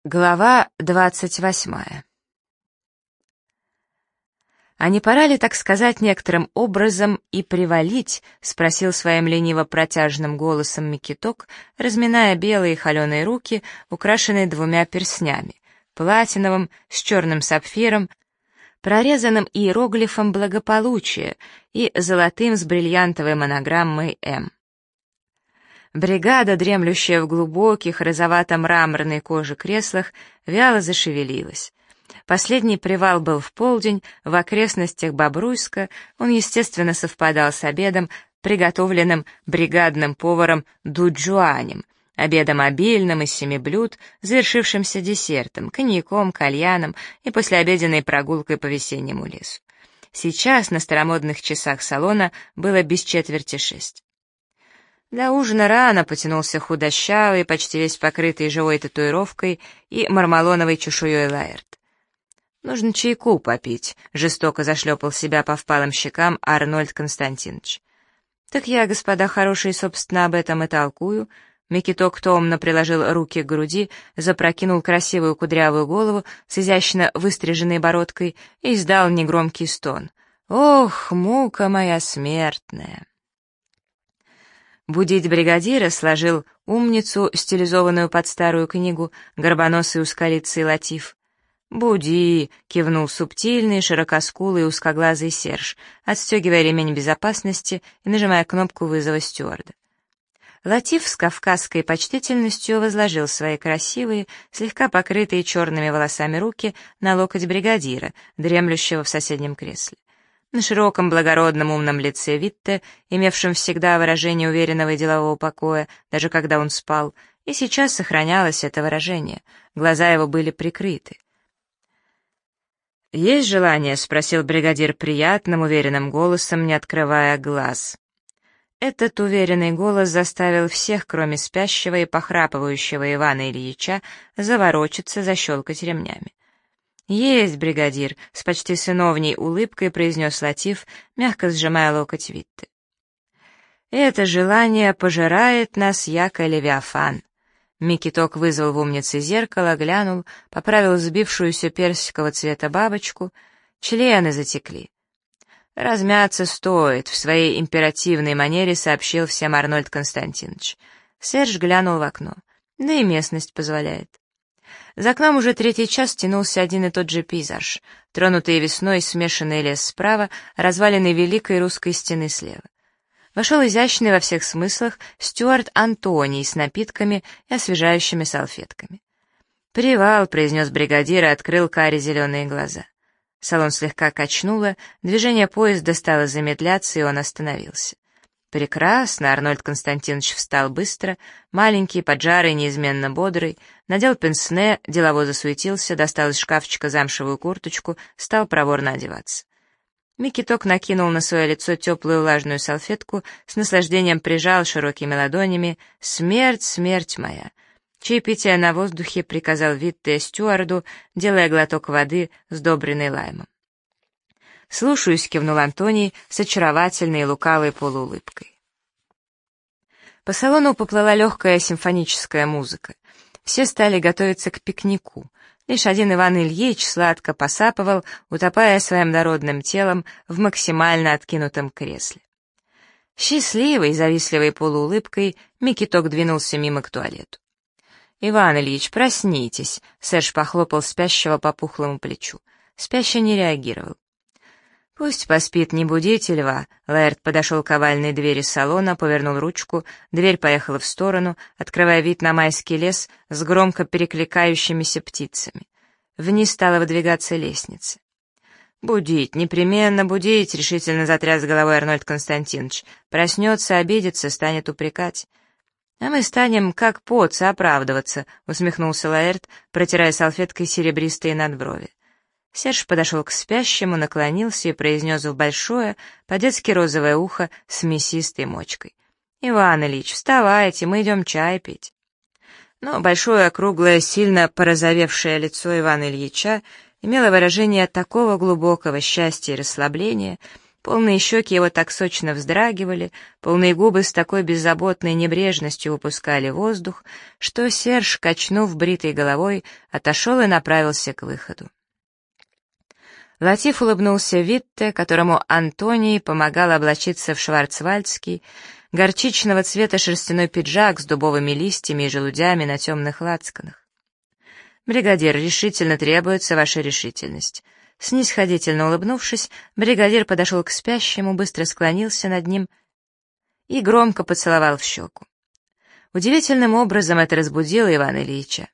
Глава 28. «А не пора ли, так сказать, некоторым образом и привалить?» — спросил своим лениво-протяжным голосом Микиток, разминая белые холеные руки, украшенные двумя перстнями — платиновым с черным сапфиром, прорезанным иероглифом благополучия и золотым с бриллиантовой монограммой «М». Бригада, дремлющая в глубоких розовато-мраморной коже креслах, вяло зашевелилась. Последний привал был в полдень, в окрестностях Бобруйска, он, естественно, совпадал с обедом, приготовленным бригадным поваром Дуджуанем, обедом обильным из 7 блюд, завершившимся десертом, коньяком, кальяном и послеобеденной прогулкой по весеннему лесу. Сейчас на старомодных часах салона было без четверти 6. Для ужина рано потянулся худощавый, почти весь покрытый живой татуировкой и мармалоновой чешуей Лаэрт. «Нужно чайку попить», — жестоко зашлепал себя по впалым щекам Арнольд Константинович. «Так я, господа хорошие, собственно, об этом и толкую». Микиток томно приложил руки к груди, запрокинул красивую кудрявую голову с изящно выстриженной бородкой и издал негромкий стон. «Ох, мука моя смертная!» Будить бригадира сложил умницу, стилизованную под старую книгу, горбоносый узколицый Латиф. «Буди!» — кивнул субтильный, широкоскулый и узкоглазый Серж, отстегивая ремень безопасности и нажимая кнопку вызова стюарда. Латиф с кавказской почтительностью возложил свои красивые, слегка покрытые черными волосами руки на локоть бригадира, дремлющего в соседнем кресле. На широком, благородном, умном лице Витте, имевшем всегда выражение уверенного и делового покоя, даже когда он спал, и сейчас сохранялось это выражение, глаза его были прикрыты. «Есть желание?» — спросил бригадир приятным, уверенным голосом, не открывая глаз. Этот уверенный голос заставил всех, кроме спящего и похрапывающего Ивана Ильича, заворочиться, защелкать ремнями. «Есть, бригадир!» — с почти сыновней улыбкой произнес Латиф, мягко сжимая локоть Витте. «Это желание пожирает нас, яко левиафан». Микиток вызвал в умнице зеркало, глянул, поправил сбившуюся персикового цвета бабочку. Члены затекли. «Размяться стоит», — в своей императивной манере сообщил всем Арнольд Константинович. Серж глянул в окно. Да и местность позволяет. За окном уже 3-й час тянулся один и тот же пейзаж. Тронутый весной смешанный лес справа, развалины Великой Русской стены слева. Вошел изящный во всех смыслах стюард Антоний с напитками и освежающими салфетками. «Привал», — произнес бригадир и открыл карие зеленые глаза. Салон слегка качнуло, движение поезда стало замедляться, и он остановился. «Прекрасно!» — Арнольд Константинович встал быстро, маленький, поджарый, неизменно бодрый, надел пенсне, делово засуетился, достал из шкафчика замшевую курточку, стал проворно одеваться. Микиток накинул на свое лицо теплую влажную салфетку, с наслаждением прижал широкими ладонями «Смерть, смерть моя!» Чаепитие на воздухе приказал Витте стюарду, делая глоток воды, сдобренной лаймом. «Слушаюсь», — кивнул Антоний с очаровательной и лукавой полуулыбкой. По салону поплыла легкая симфоническая музыка. Все стали готовиться к пикнику. Лишь один Иван Ильич сладко посапывал, утопая своим дородным телом в максимально откинутом кресле. Счастливой, завистливой полуулыбкой Микиток двинулся мимо к туалету. «Иван Ильич, проснитесь!» — Серж похлопал спящего по пухлому плечу. Спящий не реагировал. «Пусть поспит, не будите льва». Лаэрт подошел к овальной двери салона, повернул ручку, дверь поехала в сторону, открывая вид на майский лес с громко перекликающимися птицами. Вниз стала выдвигаться лестница. «Будить, непременно будить», — решительно затряс головой Арнольд Константинович. «Проснется, обидится, станет упрекать». «А мы станем, как поцы, оправдываться», — усмехнулся Лаэрт, протирая салфеткой серебристые надброви. Серж подошел к спящему, наклонился и произнес в большое, по-детски розовое ухо с мясистой мочкой. «Иван Ильич, вставайте, мы идем чай пить». Но большое, округлое, сильно порозовевшее лицо Ивана Ильича имело выражение такого глубокого счастья и расслабления, Полные щеки его так сочно вздрагивали, полные губы с такой беззаботной небрежностью выпускали воздух, что Серж, качнув бритой головой, отошел и направился к выходу. Латиф улыбнулся Витте, которому Антоний помогал облачиться в шварцвальдский, горчичного цвета шерстяной пиджак с дубовыми листьями и желудями на темных лацканах. «Бригадир, решительно требуется ваша решительность». Снисходительно улыбнувшись, бригадир подошел к спящему, быстро склонился над ним и громко поцеловал в щеку. Удивительным образом это разбудило Ивана Ильича.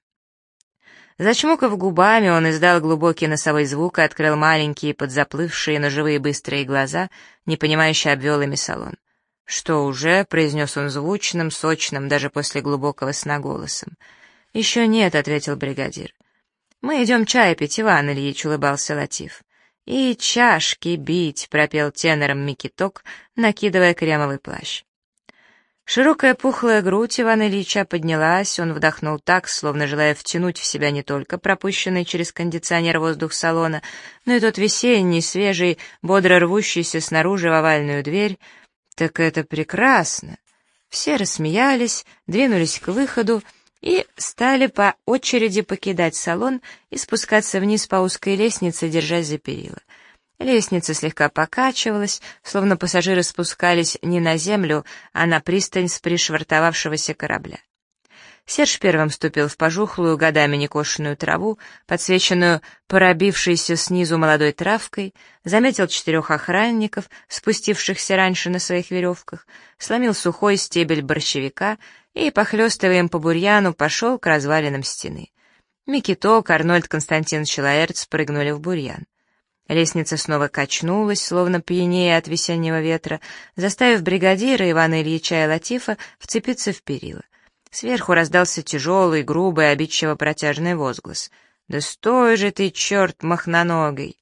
Зачмокав губами, он издал глубокий носовой звук и открыл маленькие, подзаплывшие, но живые быстрые глаза, непонимающе обвел ими салон. «Что уже?» — произнес он звучным, сочным, даже после глубокого сна голосом. «Еще нет», — ответил бригадир. «Мы идем чай пить, Иван Ильич», — улыбался Латиф. «И чашки бить», — пропел тенором Микиток, накидывая кремовый плащ. Широкая пухлая грудь Ивана Ильича поднялась, он вдохнул так, словно желая втянуть в себя не только пропущенный через кондиционер воздух салона, но и тот весенний, свежий, бодро рвущийся снаружи в овальную дверь. «Так это прекрасно!» Все рассмеялись, двинулись к выходу, и стали по очереди покидать салон и спускаться вниз по узкой лестнице, держась за перила. Лестница слегка покачивалась, словно пассажиры спускались не на землю, а на пристань с пришвартовавшегося корабля. Серж первым вступил в пожухлую, годами некошенную траву, подсвеченную пробившейся снизу молодой травкой, заметил 4 охранников, спустившихся раньше на своих веревках, сломил сухой стебель борщевика и, похлестывая им по бурьяну, пошел к развалинам стены. Микиток, Арнольд Константинович Лаэрт спрыгнули в бурьян. Лестница снова качнулась, словно пьянее от весеннего ветра, заставив бригадира Ивана Ильича и Латифа вцепиться в перила. Сверху раздался тяжелый, грубый, обидчиво протяжный возглас. «Да стой же ты, черт махноногий!»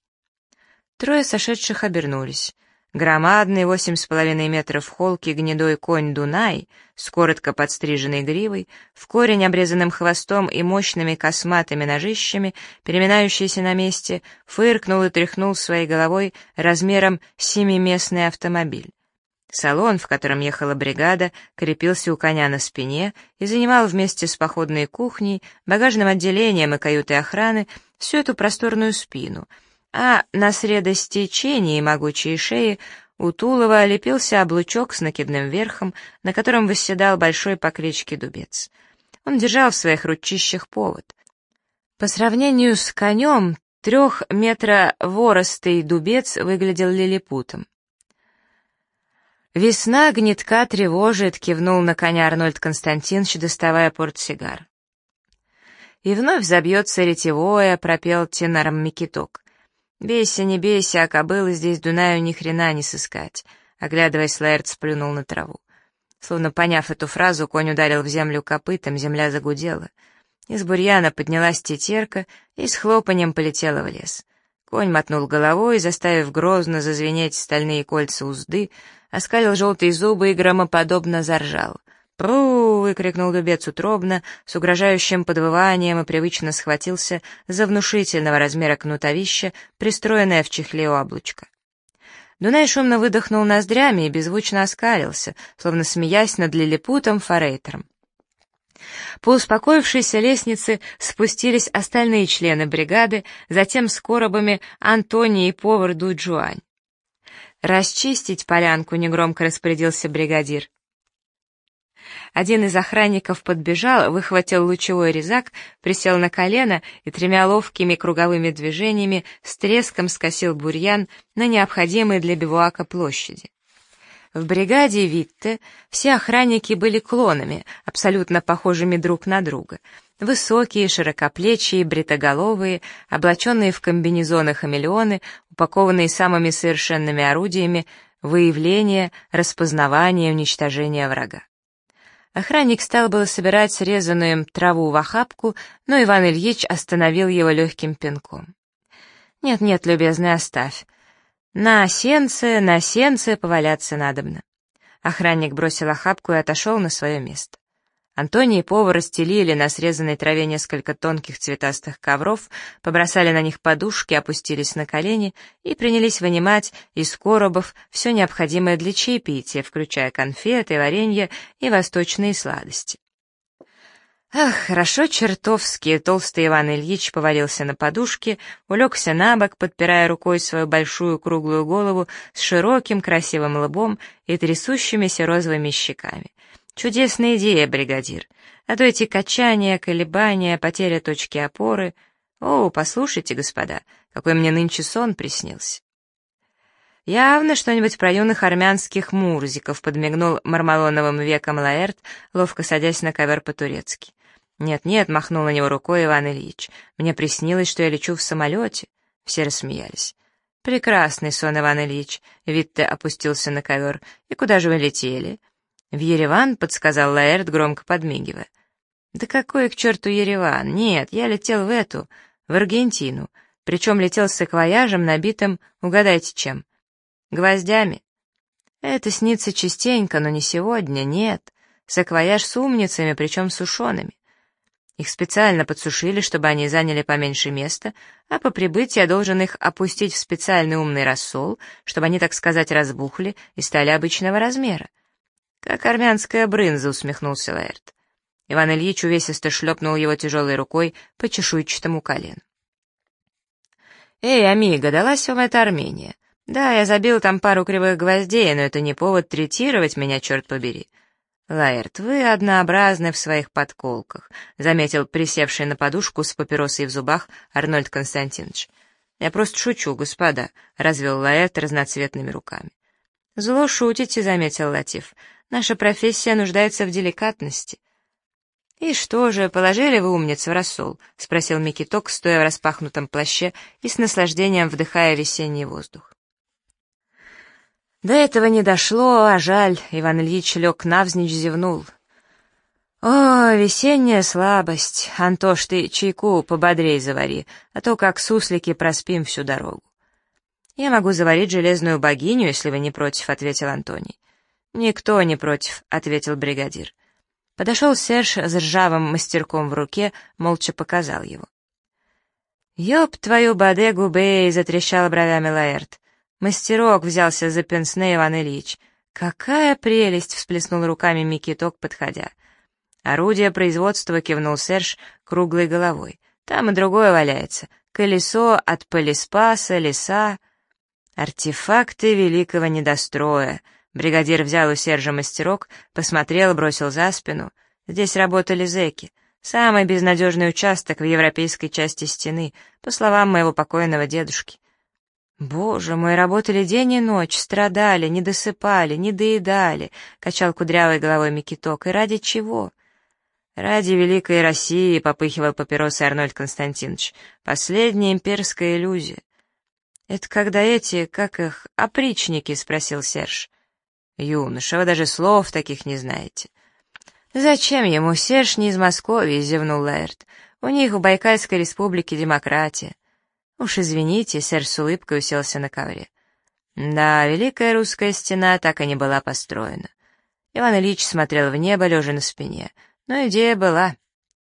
3 сошедших обернулись. Громадный 8,5 метров холки гнедой конь Дунай с коротко подстриженной гривой, в корень обрезанным хвостом и мощными косматыми ножищами, переминающийся на месте, фыркнул и тряхнул своей головой размером 7-местный автомобиль. Салон, в котором ехала бригада, крепился у коня на спине и занимал вместе с походной кухней, багажным отделением и каютой охраны всю эту просторную спину, а на средостечении могучей шеи у тулова лепился облучок с накидным верхом, на котором восседал большой по кличке Дубец. Он держал в своих ручищах повод. По сравнению с конем, 3-метроворостый Дубец выглядел лилипутом. «Весна гнетка тревожит», — кивнул на коня Арнольд Константинович, доставая портсигар. «И вновь забьется ретевое», — пропел тенором Микиток. «Бейся, не бейся, а кобылы здесь Дунаю ни хрена не сыскать», — оглядываясь, Лаэрт сплюнул на траву. Словно поняв эту фразу, конь ударил в землю копытом, земля загудела. Из бурьяна поднялась тетерка и с хлопаньем полетела в лес. Конь мотнул головой, заставив грозно зазвенеть стальные кольца узды, оскалил желтые зубы и громоподобно заржал. «Пру!» — выкрикнул Дубец утробно, с угрожающим подвыванием и привычно схватился за внушительного размера кнутовище, пристроенное в чехле у облучка. Дунай шумно выдохнул ноздрями и беззвучно оскалился, словно смеясь над лилипутом-форейтером. По успокоившейся лестнице спустились остальные члены бригады, затем с коробами Антоний и повар Дуджуань. «Расчистить полянку», — негромко распорядился бригадир. Один из охранников подбежал, выхватил лучевой резак, присел на колено и 3 ловкими круговыми движениями с треском скосил бурьян на необходимой для бивуака площади. В бригаде Витте все охранники были клонами, абсолютно похожими друг на друга. Высокие, широкоплечие, бритоголовые, облаченные в комбинезоны хамелеоны, упакованные самыми совершенными орудиями выявления, распознавания и уничтожения врага. Охранник стал было собирать срезанную им траву в охапку, но Иван Ильич остановил его легким пинком. «Нет-нет, любезный, оставь. На сенце поваляться надобно». Охранник бросил охапку и отошел на свое место. Антоний и повар расстелили на срезанной траве несколько тонких цветастых ковров, побросали на них подушки, опустились на колени и принялись вынимать из коробов все необходимое для чаепития, включая конфеты, варенье и восточные сладости. Ах, хорошо чертовски! Толстый Иван Ильич повалился на подушке, улегся на бок, подпирая рукой свою большую круглую голову с широким красивым лбом и трясущимися розовыми щеками. Чудесная идея, бригадир. А то эти качания, колебания, потеря точки опоры. О, послушайте, господа, какой мне нынче сон приснился. Явно что-нибудь про юных армянских мурзиков, подмигнул мармалоновым веком Лаэрт, ловко садясь на ковер по-турецки. «Нет-нет», — махнул на него рукой Иван Ильич, — «мне приснилось, что я лечу в самолете». Все рассмеялись. «Прекрасный сон, Иван Ильич», — Витте опустился на ковер. «И куда же вы летели?» «В Ереван», — подсказал Лаэрт, громко подмигивая. «Да какой к черту Ереван? Нет, я летел в Аргентину, причем летел с саквояжем, набитым, угадайте чем? Гвоздями». «Это снится частенько, но не сегодня, нет. Саквояж с умницами, причем сушеными. Их специально подсушили, чтобы они заняли поменьше места, а по прибытии я должен их опустить в специальный умный рассол, чтобы они, так сказать, разбухли и стали обычного размера. «Как армянская брынза», — усмехнулся Лаэрт. Иван Ильич увесисто шлепнул его тяжелой рукой по чешуйчатому колену. «Эй, амиго, далась вам эта Армения? Да, я забил там пару кривых гвоздей, но это не повод третировать меня, черт побери». «Лаэрт, вы однообразны в своих подколках», — заметил присевший на подушку с папиросой в зубах Арнольд Константинович. «Я просто шучу, господа», — развел Лаэрт разноцветными руками. «Зло шутите», — заметил Латиф. «Наша профессия нуждается в деликатности». «И что же, положили вы, умница, в рассол?» — спросил Микиток, стоя в распахнутом плаще и с наслаждением вдыхая весенний воздух. До этого не дошло, а жаль, Иван Ильич лег навзничь, зевнул. «О, весенняя слабость! Антош, ты чайку пободрей завари, а то как суслики проспим всю дорогу». «Я могу заварить железную богиню, если вы не против», — ответил Антоний. «Никто не против», — ответил бригадир. Подошел Серж с ржавым мастерком в руке, молча показал его. «Ёб твою бодегу, бей!» — затрещал бровями Лаэрт. «Мастерок», — взялся за пенсне Иван Ильич. «Какая прелесть!» — всплеснул руками Микиток, подходя. «Орудие производства», — кивнул Серж круглой головой. «Там и другое валяется. Колесо от полиспаса, леса. Артефакты великого недостроя». Бригадир взял у Сержа мастерок, посмотрел, бросил за спину. «Здесь работали зэки. Самый безнадежный участок в европейской части стены, по словам моего покойного дедушки». «Боже мой, работали день и ночь, страдали, не досыпали, не доедали», — качал кудрявой головой Микиток. «И ради чего?» «Ради великой России», — попыхивал папиросой Арнольд Константинович. «Последняя имперская иллюзия». «Это когда эти, как их, опричники?» — спросил Серж. «Юноша, вы даже слов таких не знаете». «Зачем ему? Серж не из Москвы», — зевнул Лаэрт. «У них в Байкальской республике демократия». «Уж извините», — Серж с улыбкой уселся на ковре. Да, Великая Русская Стена так и не была построена. Иван Ильич смотрел в небо, лежа на спине. Но идея была.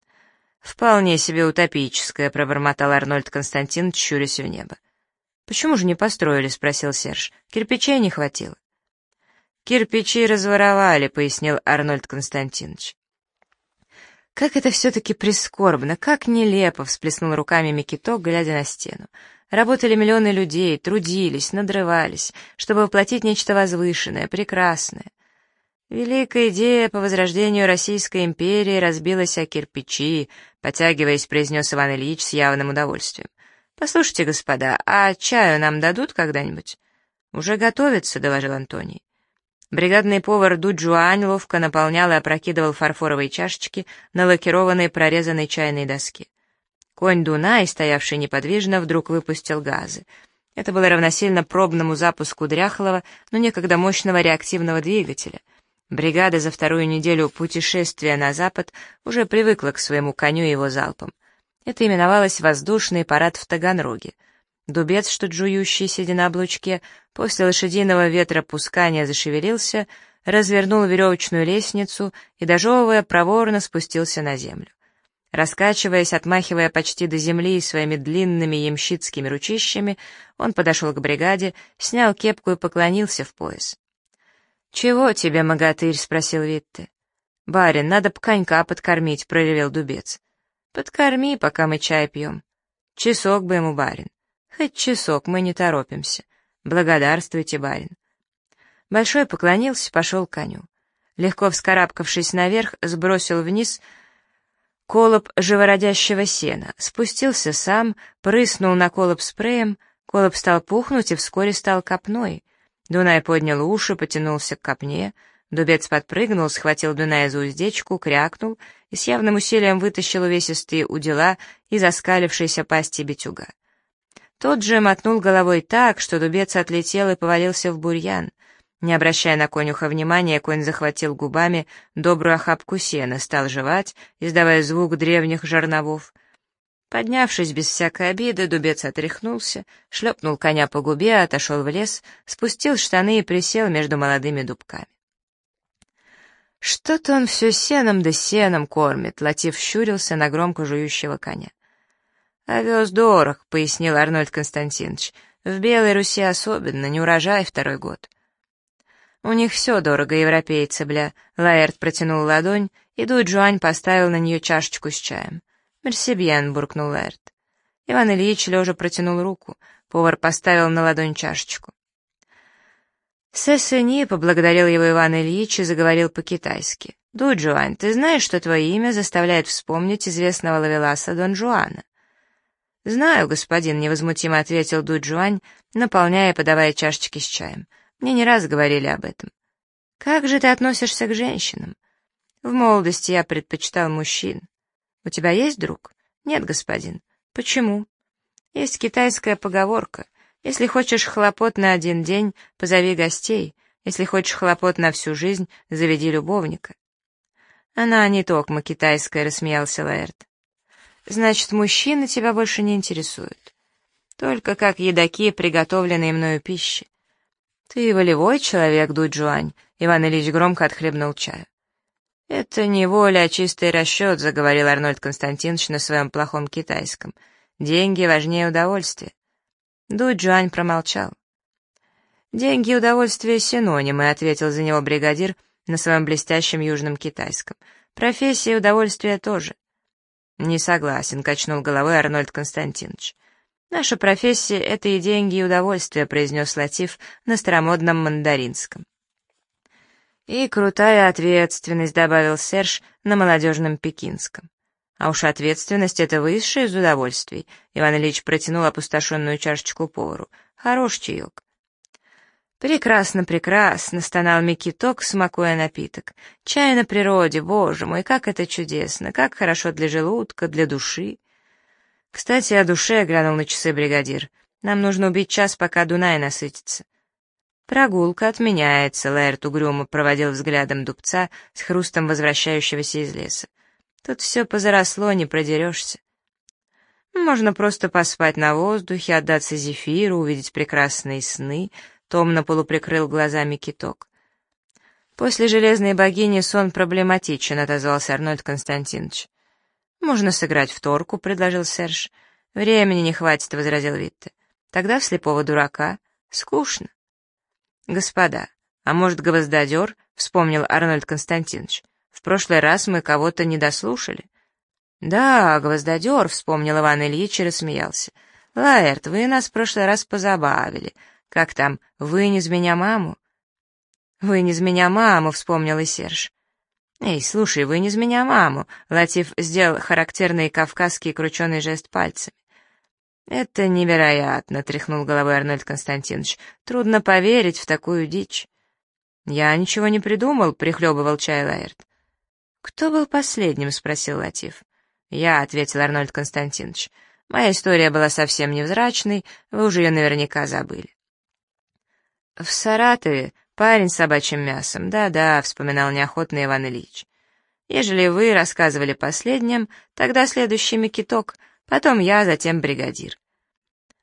«Вполне себе утопическая», — пробормотал Арнольд Константинович, щурясь в небо. «Почему же не построили?» — спросил Серж. «Кирпичей не хватило». «Кирпичи разворовали», — пояснил Арнольд Константинович. «Как это все-таки прискорбно, как нелепо!» — всплеснул руками Микиток, глядя на стену. «Работали миллионы людей, трудились, надрывались, чтобы воплотить нечто возвышенное, прекрасное. Великая идея по возрождению Российской империи разбилась о кирпичи», — потягиваясь, произнес Иван Ильич с явным удовольствием. «Послушайте, господа, а чаю нам дадут когда-нибудь?» «Уже готовится», — доложил Антоний. Бригадный повар Дуджуань ловко наполнял и опрокидывал фарфоровые чашечки на лакированной прорезанной чайной доске. Конь Дунай, стоявший неподвижно, вдруг выпустил газы. Это было равносильно пробному запуску дряхлого, но некогда мощного реактивного двигателя. Бригада за вторую неделю путешествия на запад уже привыкла к своему коню и его залпам. Это именовалось воздушный парад в Таганроге. Дубец, что жующий, сидя на облучке, после лошадиного ветропускания зашевелился, развернул веревочную лестницу и, дожевывая, проворно спустился на землю. Раскачиваясь, отмахивая почти до земли своими длинными ямщицкими ручищами, он подошел к бригаде, снял кепку и поклонился в пояс. «Чего тебе, могатырь?» — спросил Витте. «Барин, надо б конька подкормить», — проревел Дубец. «Подкорми, пока мы чай пьем. Часок бы ему, барин. Хоть часок, мы не торопимся. Благодарствуйте, барин». Большой поклонился, пошел к коню. Легко вскарабкавшись наверх, сбросил вниз колоб живородящего сена, спустился сам, прыснул на колоб спреем, колоб стал пухнуть и вскоре стал копной. Дунай поднял уши, потянулся к копне, Дубец подпрыгнул, схватил Дуная за уздечку, крякнул и с явным усилием вытащил увесистые удила из оскалившейся пасти битюга. Тот же мотнул головой так, что Дубец отлетел и повалился в бурьян. Не обращая на конюха внимания, конь захватил губами добрую охапку сена, стал жевать, издавая звук древних жерновов. Поднявшись без всякой обиды, Дубец отряхнулся, шлепнул коня по губе, отошел в лес, спустил штаны и присел между молодыми дубками. «Что-то он все сеном да сеном кормит», — Латиф щурился на громко жующего коня. «Овес дорог», — пояснил Арнольд Константинович. «В Белой Руси особенно, не урожай второй год». «У них все дорого, европейцы, бля», — Лаэрт протянул ладонь, и Дуй-Джуань поставил на нее чашечку с чаем. «Мерсибьен», — буркнул Лаэрт. Иван Ильич лежа протянул руку, повар поставил на ладонь чашечку. «Сэ-сэни», — поблагодарил его Иван Ильич и заговорил по-китайски. «Дуй-Джуань, ты знаешь, что твое имя заставляет вспомнить известного ловеласа Дон Жуана?» «Знаю, господин», — невозмутимо ответил Дуй-Джуань, наполняя и подавая чашечки с чаем. «Мне не раз говорили об этом». «Как же ты относишься к женщинам?» «В молодости я предпочитал мужчин». «У тебя есть друг?» «Нет, господин». «Почему?» «Есть китайская поговорка. Если хочешь хлопот на один день, позови гостей. Если хочешь хлопот на всю жизнь, заведи любовника». «Она не токмо китайская», — рассмеялся Лаэрт. «Значит, мужчины тебя больше не интересуют. Только как едоки, приготовленные мною пищи. Ты волевой человек, Дуй-Джуань», — Иван Ильич громко отхлебнул чаю. «Это не воля, а чистый расчет», — заговорил Арнольд Константинович на своем плохом китайском. «Деньги важнее удовольствия». Дуй-Джуань промолчал. «Деньги и удовольствие — синонимы», — ответил за него бригадир на своем блестящем южном китайском. «Профессия и удовольствие тоже». «Не согласен», — качнул головой Арнольд Константинович. «Наша профессия — это и деньги, и удовольствие», — произнес Латиф на старомодном мандаринском. «И крутая ответственность», — добавил Серж на молодежном пекинском. «А уж ответственность — это высшее из удовольствий», — Иван Ильич протянул опустошенную чашечку повару. «Хорош чаек». «Прекрасно, прекрасно», — стонал Микиток, смакуя напиток. «Чай на природе, боже мой, как это чудесно, как хорошо для желудка, для души». «Кстати, о душе», — глянул на часы бригадир. «Нам нужно убить час, пока Дунай насытится». «Прогулка отменяется», — Лаэрт угрюмо проводил взглядом дубца с хрустом возвращающегося из леса. «Тут все позаросло, не продерешься. Можно просто поспать на воздухе, отдаться зефиру, увидеть прекрасные сны», — томно полуприкрыл глазами Киток. «После железной богини сон проблематичен», — отозвался Арнольд Константинович. «Можно сыграть в торку», — предложил Серж. «Времени не хватит», — возразил Витте. «Тогда в слепого дурака. Скучно». «Господа, а может, гвоздодер?» — вспомнил Арнольд Константинович. «В прошлый раз мы кого-то не дослушали». «Да, гвоздодер», — вспомнил Иван Ильич и рассмеялся. «Лаэрт, вы нас в прошлый раз позабавили. Как там, вынь из меня маму?» «Вынь из меня маму», — вспомнил и Серж. «Эй, слушай, вынь из меня маму», — Латиф сделал характерный кавказский крученый жест пальцами. «Это невероятно», — тряхнул головой Арнольд Константинович. «Трудно поверить в такую дичь». «Я ничего не придумал», — прихлебывал чай Лаэрт. «Кто был последним?» — спросил Латиф. «Я», — ответил Арнольд Константинович. «Моя история была совсем невзрачной, вы уже ее наверняка забыли». «В Саратове парень с собачьим мясом, да-да», — вспоминал неохотно Иван Ильич. «Ежели вы рассказывали последним, тогда следующий Микиток, потом я, затем бригадир».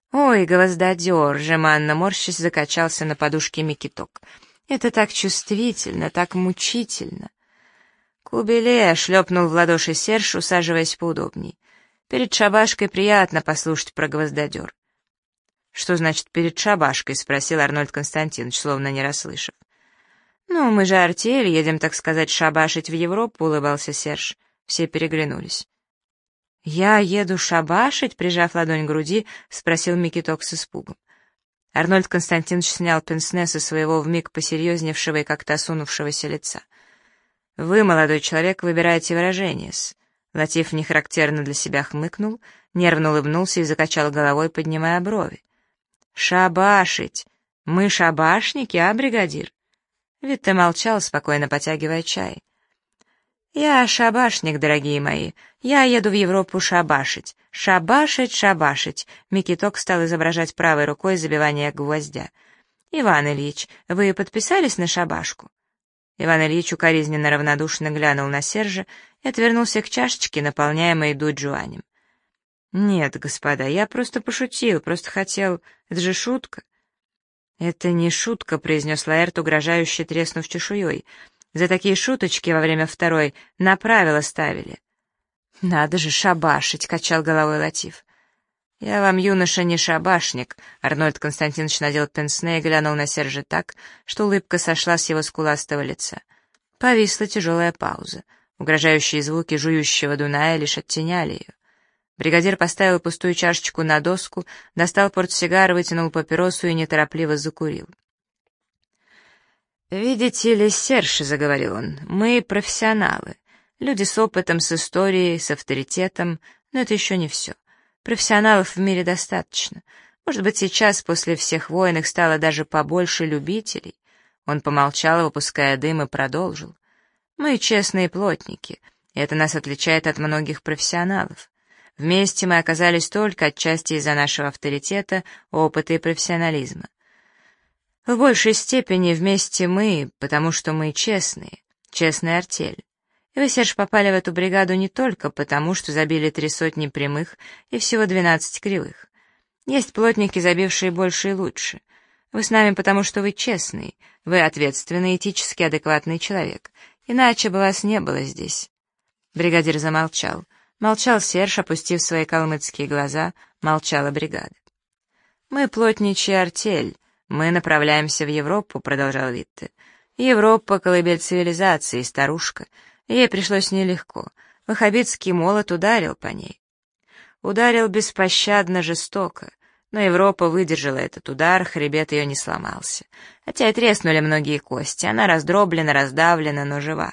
«Ой, гвоздодер!» — жеманно морщись закачался на подушке Микиток. «Это так чувствительно, так мучительно!» «Кубеле!» — шлепнул в ладоши Серж, усаживаясь поудобней. «Перед шабашкой приятно послушать про гвоздодер». «Что значит «перед шабашкой»?» — спросил Арнольд Константинович, словно не расслышав. «Ну, мы же артель, едем, так сказать, шабашить в Европу», — улыбался Серж. Все переглянулись. «Я еду шабашить?» — прижав ладонь к груди, спросил Микиток с испугом. Арнольд Константинович снял пенсне со своего вмиг посерьезневшего и как-то осунувшегося лица. «Вы, молодой человек, выбираете выражение-с». Латиф нехарактерно для себя хмыкнул, нервно улыбнулся и закачал головой, поднимая брови. «Шабашить! Мы шабашники, а, бригадир?» Витте молчал, спокойно потягивая чай. «Я шабашник, дорогие мои. Я еду в Европу шабашить. Шабашить, шабашить!» Микиток стал изображать правой рукой забивание гвоздя. «Иван Ильич, вы подписались на шабашку?» Иван Ильич укоризненно равнодушно глянул на Сержа и отвернулся к чашечке, наполняемой дуйджуанем. «Нет, господа, я просто пошутил, просто хотел... Это же шутка». «Это не шутка», — произнес Лаэрт, угрожающе треснув чешуей. «За такие шуточки во время второй на правила ставили». «Надо же шабашить», — качал головой Латиф. «Я вам, юноша, не шабашник», — Арнольд Константинович надел пенсне и глянул на Сержа так, что улыбка сошла с его скуластого лица. Повисла тяжелая пауза. Угрожающие звуки жующего Дуная лишь оттеняли ее. Бригадир поставил пустую чашечку на доску, достал портсигар, вытянул папиросу и неторопливо закурил. «Видите ли, Серж, — заговорил он, — мы профессионалы, люди с опытом, с историей, с авторитетом, но это еще не все. Профессионалов в мире достаточно. Может быть, сейчас, после всех войн, их стало даже побольше любителей». Он помолчал, выпуская дым, и продолжил. «Мы честные плотники, и это нас отличает от многих профессионалов. Вместе мы оказались только отчасти из-за нашего авторитета, опыта и профессионализма. В большей степени вместе мы, потому что мы честные, честная артель. И вы, Серж, попали в эту бригаду не только потому, что забили 300 прямых и всего 12 кривых. Есть плотники, забившие больше и лучше. Вы с нами потому, что вы честный, вы ответственный, этически адекватный человек. Иначе бы вас не было здесь». Бригадир замолчал. Молчал Серж, опустив свои калмыцкие глаза, молчала бригада. «Мы плотничья артель, мы направляемся в Европу», — продолжал Витте. «Европа — колыбель цивилизации, старушка. Ей пришлось нелегко. Ваххабитский молот ударил по ней. Ударил беспощадно, жестоко. Но Европа выдержала этот удар, хребет ее не сломался. Хотя и треснули многие кости, она раздроблена, раздавлена, но жива.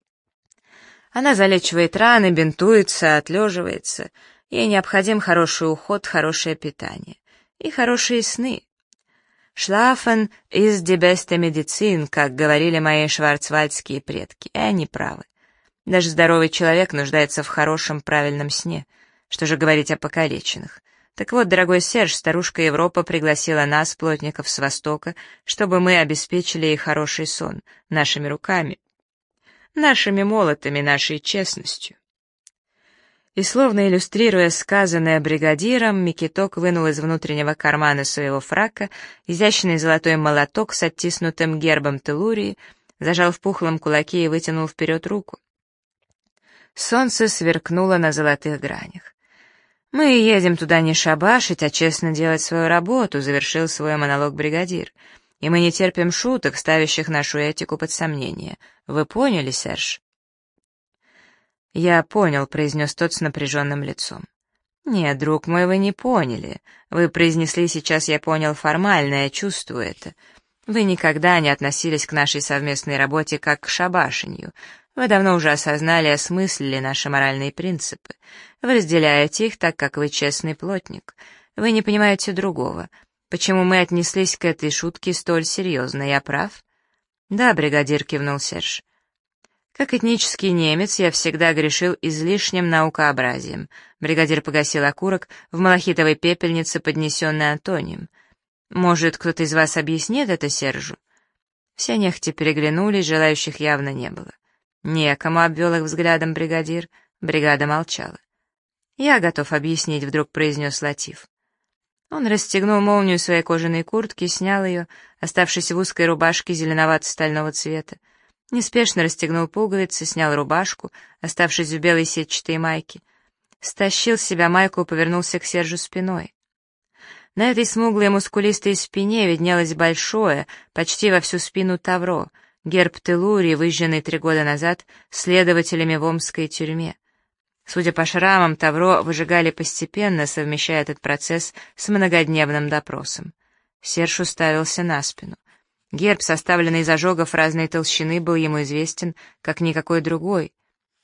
Она залечивает раны, бинтуется, отлеживается. Ей необходим хороший уход, хорошее питание. И хорошие сны. «Schlafen ist die beste Medizin», как говорили мои шварцвальдские предки, и они правы. Даже здоровый человек нуждается в хорошем, правильном сне. Что же говорить о покалеченных? Так вот, дорогой Серж, старушка Европа пригласила нас, плотников с Востока, чтобы мы обеспечили ей хороший сон, нашими руками, нашими молотами, нашей честностью. И словно иллюстрируя сказанное бригадиром, Микиток вынул из внутреннего кармана своего фрака изящный золотой молоток с оттиснутым гербом Телурии, зажал в пухлом кулаке и вытянул вперед руку. Солнце сверкнуло на золотых гранях. «Мы едем туда не шабашить, а честно делать свою работу», — завершил свой монолог бригадир. «И мы не терпим шуток, ставящих нашу этику под сомнение. Вы поняли, Серж?» «Я понял», — произнес тот с напряженным лицом. «Нет, друг мой, вы не поняли. Вы произнесли сейчас «я понял» формально, я чувствую это. Вы никогда не относились к нашей совместной работе как к шабашенью. Вы давно уже осознали и осмыслили наши моральные принципы. Вы разделяете их, так как вы честный плотник. Вы не понимаете другого. Почему мы отнеслись к этой шутке столь серьезно, я прав?» «Да», — бригадир кивнул Серж. «Как этнический немец, я всегда грешил излишним наукообразием». Бригадир погасил окурок в малахитовой пепельнице, поднесенной Антонием. «Может, кто-то из вас объяснит это Сержу?» Все нехотя переглянулись, желающих явно не было. «Некому», — обвел их взглядом бригадир. Бригада молчала. «Я готов объяснить», — вдруг произнес Латиф. Он расстегнул молнию своей кожаной куртки, снял ее, оставшись в узкой рубашке зеленовато-стального цвета. Неспешно расстегнул пуговицы, снял рубашку, оставшись в белой сетчатой майке. Стащил с себя майку и повернулся к Сержу спиной. На этой смуглой мускулистой спине виднелось большое, почти во всю спину тавро, герб Телурии, выжженный 3 года назад следователями в омской тюрьме. Судя по шрамам, тавро выжигали постепенно, совмещая этот процесс с многодневным допросом. Серж уставился на спину. Герб, составленный из ожогов разной толщины, был ему известен, как никакой другой.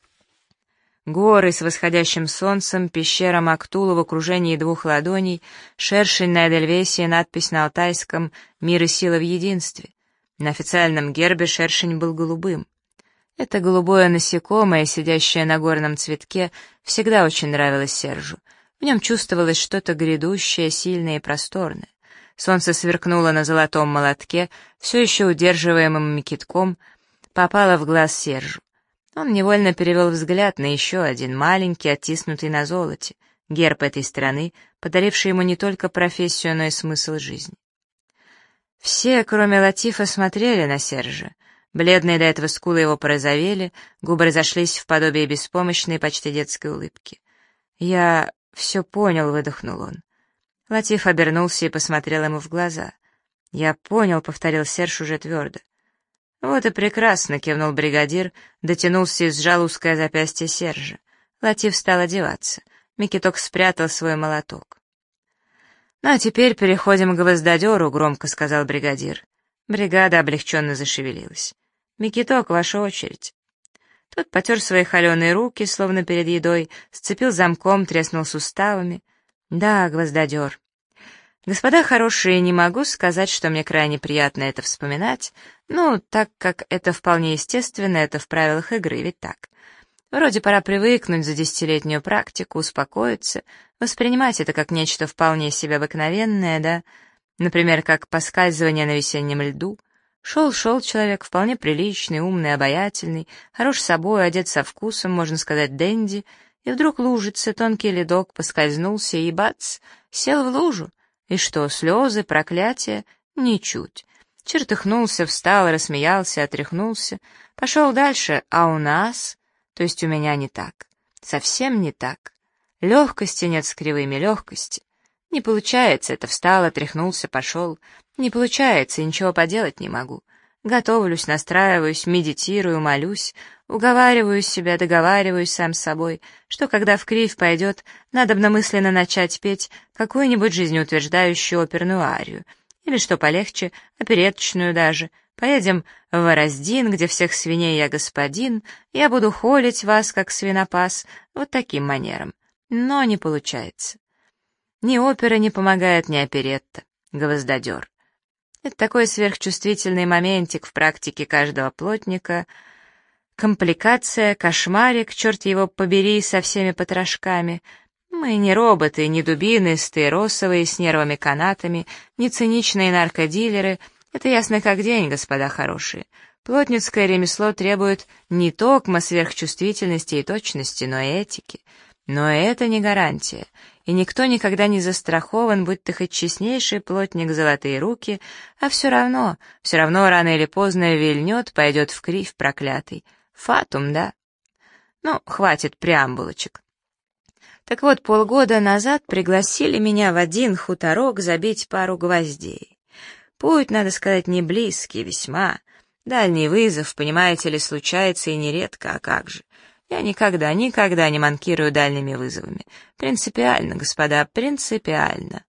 Горы с восходящим солнцем, пещера Мактулу в окружении 2 ладоней, шершень на Эдельвейсе и надпись на алтайском «Мир и сила в единстве». На официальном гербе шершень был голубым. Это голубое насекомое, сидящее на горном цветке, всегда очень нравилось Сержу. В нем чувствовалось что-то грядущее, сильное и просторное. Солнце сверкнуло на золотом молотке, все еще удерживаемым микитком, попало в глаз Сержу. Он невольно перевел взгляд на еще один, маленький, оттиснутый на золоте, герб этой страны, подаривший ему не только профессию, но и смысл жизни. Все, кроме Латифа, смотрели на Сержа. Бледные до этого скулы его порозовели, губы разошлись в подобие беспомощной, почти детской улыбки. «Я все понял», — выдохнул он. Латиф обернулся и посмотрел ему в глаза. «Я понял», — повторил Серж уже твердо. «Вот и прекрасно», — кивнул бригадир, дотянулся и сжал узкое запястье Сержа. Латиф стал одеваться. Микиток спрятал свой молоток. «Ну а теперь переходим к гвоздодеру», — громко сказал бригадир. Бригада облегченно зашевелилась. «Микиток, ваша очередь». Тот потер свои холеные руки, словно перед едой, сцепил замком, треснул суставами. «Да, гвоздодер. Господа хорошие, не могу сказать, что мне крайне приятно это вспоминать, ну, так как это вполне естественно, это в правилах игры, ведь так. Вроде пора привыкнуть за 10-летнюю практику, успокоиться, воспринимать это как нечто вполне себе обыкновенное, да? Например, как поскальзывание на весеннем льду. Шел человек, вполне приличный, умный, обаятельный, хорош собой, одет со вкусом, можно сказать, денди, и вдруг лужица, тонкий ледок, поскользнулся и, бац, сел в лужу. И что, слезы, проклятия? Ничуть. Чертыхнулся, встал, рассмеялся, отряхнулся, пошел дальше, а у нас... То есть у меня не так. Совсем не так. Легкости нет с кривыми, легкости. Не получается это, встал, отряхнулся, пошел. Не получается, ничего поделать не могу. Готовлюсь, настраиваюсь, медитирую, молюсь, уговариваю себя, договариваюсь сам с собой, что когда в кривь пойдет, надобно мысленно начать петь какую-нибудь жизнеутверждающую оперную арию, или, что полегче, опереточную даже. Поедем в Вороздин, где всех свиней я господин, я буду холить вас, как свинопас, вот таким манером. Но не получается. Ни опера не помогает, ни оперетта. Гвоздодер. Это такой сверхчувствительный моментик в практике каждого плотника. Компликация, кошмарик, черт его побери, со всеми потрошками. Мы не роботы, не дубины, стаиросовые с нервами-канатами, не циничные наркодилеры. Это ясно как день, господа хорошие. Плотницкое ремесло требует не токмо сверхчувствительности и точности, но и этики. Но это не гарантия, и никто никогда не застрахован, будь ты хоть честнейший плотник, золотые руки, а все равно рано или поздно вильнет, пойдет в кривь проклятый. Фатум, да? Ну, хватит преамбулочек. Так вот, полгода назад пригласили меня в один хуторок забить пару гвоздей. Путь, надо сказать, не близкий, весьма. Дальний вызов, понимаете ли, случается и нередко, а как же. Я никогда не манкирую дальними вызовами. Принципиально, господа, принципиально.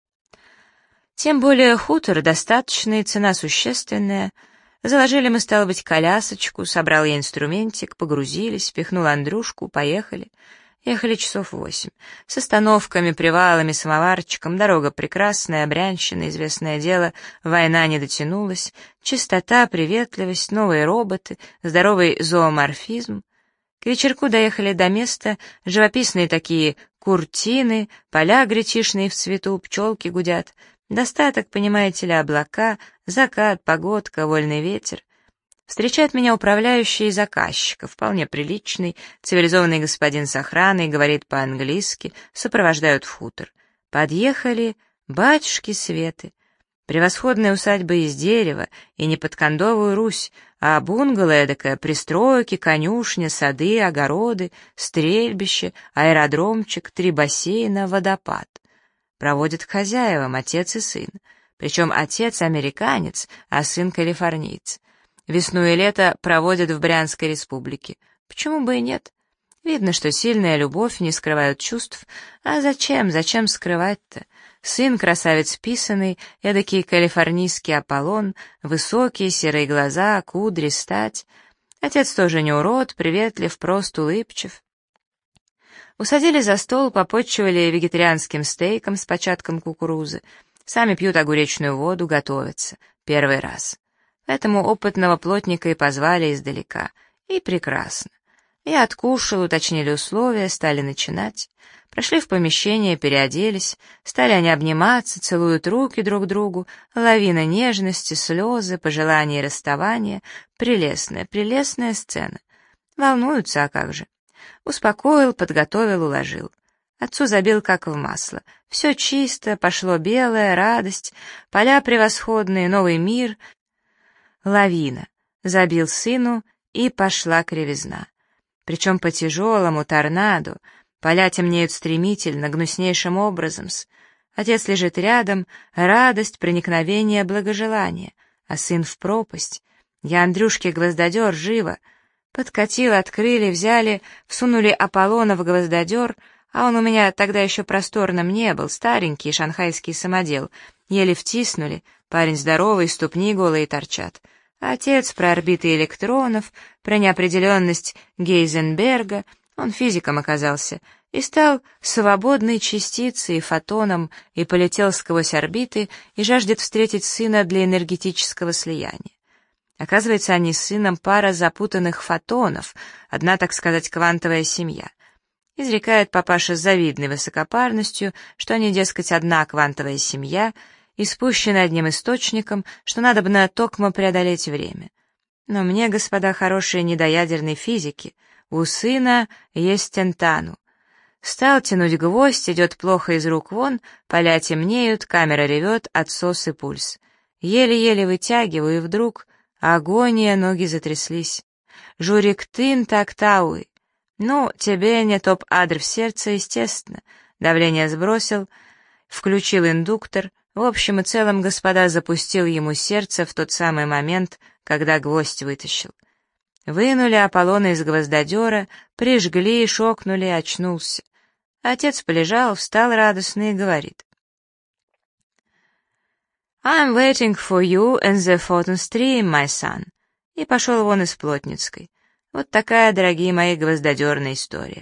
Тем более хутор достаточный, цена существенная. Заложили мы, стало быть, колясочку, собрал я инструментик, погрузились, пихнул Андрюшку, поехали. Ехали часов 8. С остановками, привалами, самоварчиком, дорога прекрасная, брянщина, известное дело, война не дотянулась, чистота, приветливость, новые роботы, здоровый зооморфизм. К вечерку доехали до места, живописные такие куртины, поля гречишные в цвету, пчелки гудят. Достаток, понимаете ли, облака, закат, погодка, вольный ветер. Встречает меня управляющий заказчика, вполне приличный, цивилизованный господин с охраной, говорит по-английски, сопровождают в хутор. Подъехали, Батюшки Светы! Превосходная усадьба из дерева, и не под кондовую Русь, а бунгало эдакое, пристройки, конюшня, сады, огороды, стрельбище, аэродромчик, 3 бассейна, водопад. Проводят к хозяевам отец и сын. Причем отец американец, а сын калифорниец. Весну и лето проводят в Брянской республике. Почему бы и нет? Видно, что сильная любовь, не скрывают чувств. А зачем скрывать-то? Сын красавец писаный, эдакий калифорнийский Аполлон, высокие серые глаза, кудри, стать. Отец тоже не урод, приветлив, прост, улыбчив. Усадили за стол, попотчевали вегетарианским стейком с початком кукурузы. Сами пьют огуречную воду, готовятся. Первый раз. Поэтому опытного плотника и позвали издалека. И прекрасно. Я откушал, уточнили условия, стали начинать. Прошли в помещение, переоделись. Стали они обниматься, целуют руки друг другу. Лавина нежности, слезы, пожелания и расставания. Прелестная сцена. Волнуются, а как же. Успокоил, подготовил, уложил. Отцу забил как в масло. Все чисто, пошло белое, радость, поля превосходные, новый мир. Лавина. Забил сыну, и пошла кривизна. Причем по тяжелому торнадо. Поля темнеют стремительно, гнуснейшим образом. Отец лежит рядом, радость, проникновение, благожелание. А сын в пропасть. Я Андрюшке гвоздодер, живо. Подкатил, открыли, взяли, всунули Аполлона в гвоздодер, а он у меня тогда еще просторным не был, старенький шанхайский самодел. Еле втиснули, парень здоровый, ступни голые торчат. Отец про орбиты электронов, про неопределенность Гейзенберга, он физиком оказался, и стал свободной частицей и фотоном, и полетел сквозь орбиты, и жаждет встретить сына для энергетического слияния. Оказывается, они с сыном пара запутанных фотонов, одна, так сказать, квантовая семья. Изрекает папаша с завидной высокопарностью, что они, дескать, одна квантовая семья, и спущены одним источником, что надобно токмо преодолеть время. Но мне, господа хорошие, не до ядерной физики. У сына есть тентану. Стал тянуть гвоздь, идет плохо из рук вон, поля темнеют, камера ревет, отсос и пульс. Еле-еле вытягиваю, и вдруг... Агония, ноги затряслись. Журик тын так тауи. Ну, тебе не топ-адр в сердце, естественно. Давление сбросил, включил индуктор. В общем и целом, господа, запустил ему сердце в тот самый момент, когда гвоздь вытащил. Вынули Аполлона из гвоздодера, прижгли, шокнули, очнулся. Отец полежал, встал радостно и говорит. «I'm waiting for you in the photon stream, my son», и пошел вон из Плотницкой. Вот такая, дорогие мои, гвоздодерная история.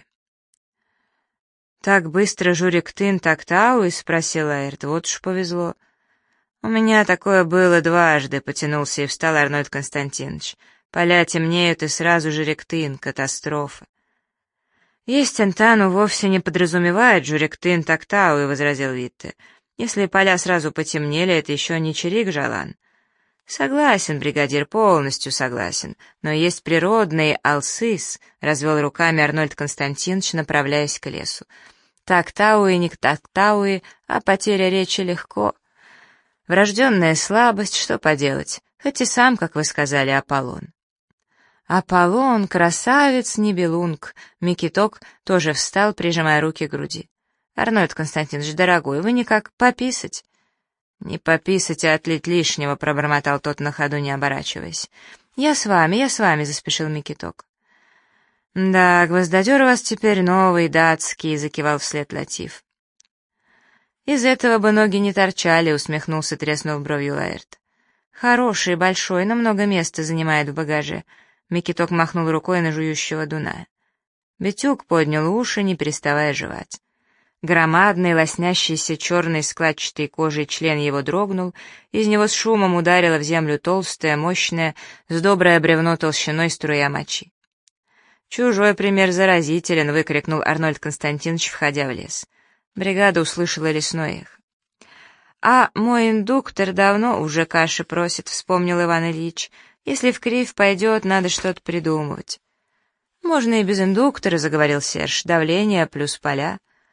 «Так быстро Журик тын так тауи?» — спросил Аэрт. «Вот уж повезло». «У меня такое было дважды», — потянулся и встал Арнольд Константинович. «Поля темнеют, и сразу Журик тын. Катастрофа». «Есть Антану вовсе не подразумевает Журик тын так тауи», — возразил Витте. «Если поля сразу потемнели, это еще не чирик жалан». «Согласен, бригадир, полностью согласен, но есть природный алсыс», — развел руками Арнольд Константинович, направляясь к лесу. «Так тауи, не так тауи, а потеря речи легко. Врожденная слабость, что поделать, хоть и сам, как вы сказали, Аполлон». «Аполлон, красавец, нибелунг», — Микиток тоже встал, прижимая руки к груди. «Арнольд Константинович, дорогой, вы никак пописать?» «Не пописать, а отлить лишнего», — пробормотал тот на ходу, не оборачиваясь. Я с вами», — заспешил Микиток. «Да, гвоздодер у вас теперь новый, датский», — закивал вслед Латиф. «Из этого бы ноги не торчали», — усмехнулся, треснув бровью Лаэрт. «Хороший, большой, но много места занимает в багаже», — Микиток махнул рукой на жующего Дуная. Битюк поднял уши, не переставая жевать. Громадный, лоснящийся черной складчатой кожей член его дрогнул, из него с шумом ударила в землю толстая, мощная, с доброе бревно толщиной струя мочи. «Чужой пример заразителен», — выкрикнул Арнольд Константинович, входя в лес. Бригада услышала лесной эхо. «А мой индуктор давно уже каши просит», — вспомнил Иван Ильич. «Если в кривь пойдет, надо что-то придумывать». «Можно и без индуктора», — заговорил Серж. «Давление плюс поля».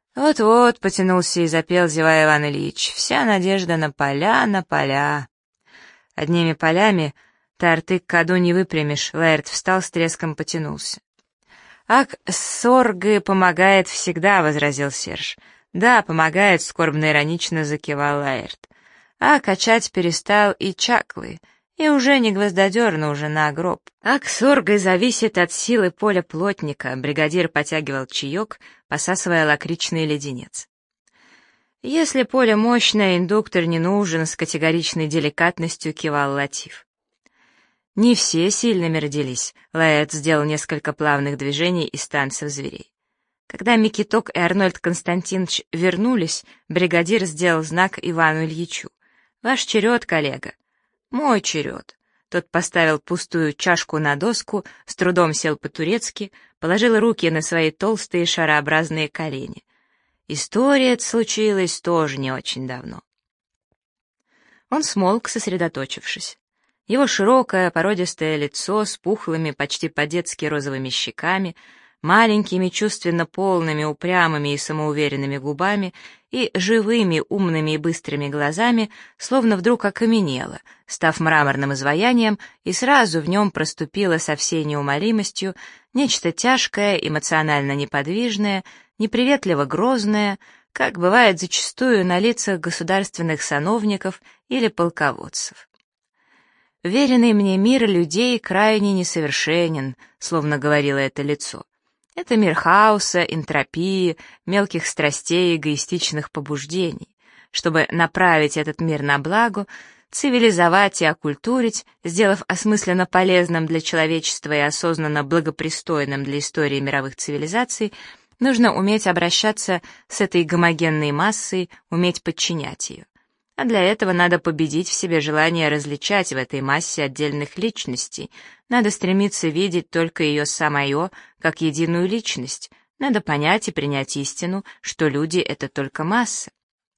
Вот-вот, потянулся и запел, зевая Иван Ильич, вся надежда на поля, на поля. Одними полями ты к коду не выпрямишь, Лаэрт встал, с треском потянулся. «Ак, сорга помогает всегда», — возразил Серж. «Да, помогает», — скорбно-иронично закивал Лаэрт. «А качать перестал и чаклы, и уже не гвоздодерно, уже на гроб. Ак, сорга зависит от силы поля плотника», — бригадир потягивал чаек, посасывая лакричный леденец. «Если поле мощное, индуктор не нужен», — с категоричной деликатностью кивал Латиф. «Не все сильными родились», — Лаэрт сделал несколько плавных движений из танцев зверей. Когда Микиток и Арнольд Константинович вернулись, бригадир сделал знак Ивану Ильичу. «Ваш черед, коллега». «Мой черед». Тот поставил пустую чашку на доску, с трудом сел по-турецки, положил руки на свои толстые шарообразные колени. История эта случилась тоже не очень давно. Он смолк, сосредоточившись. Его широкое, породистое лицо с пухлыми, почти по-детски розовыми щеками, маленькими, чувственно полными, упрямыми и самоуверенными губами и живыми, умными и быстрыми глазами словно вдруг окаменело, став мраморным изваянием, и сразу в нем проступило со всей неумолимостью нечто тяжкое, эмоционально неподвижное, неприветливо грозное, как бывает зачастую на лицах государственных сановников или полководцев. «Веренный мне мир людей крайне несовершенен», словно говорило это лицо. Это мир хаоса, энтропии, мелких страстей и эгоистичных побуждений. Чтобы направить этот мир на благо, цивилизовать и окультурить, сделав осмысленно полезным для человечества и осознанно благопристойным для истории мировых цивилизаций, нужно уметь обращаться с этой гомогенной массой, уметь подчинять ее. А для этого надо победить в себе желание различать в этой массе отдельных личностей, надо стремиться видеть только ее самое, как единую личность, надо понять и принять истину, что люди — это только масса.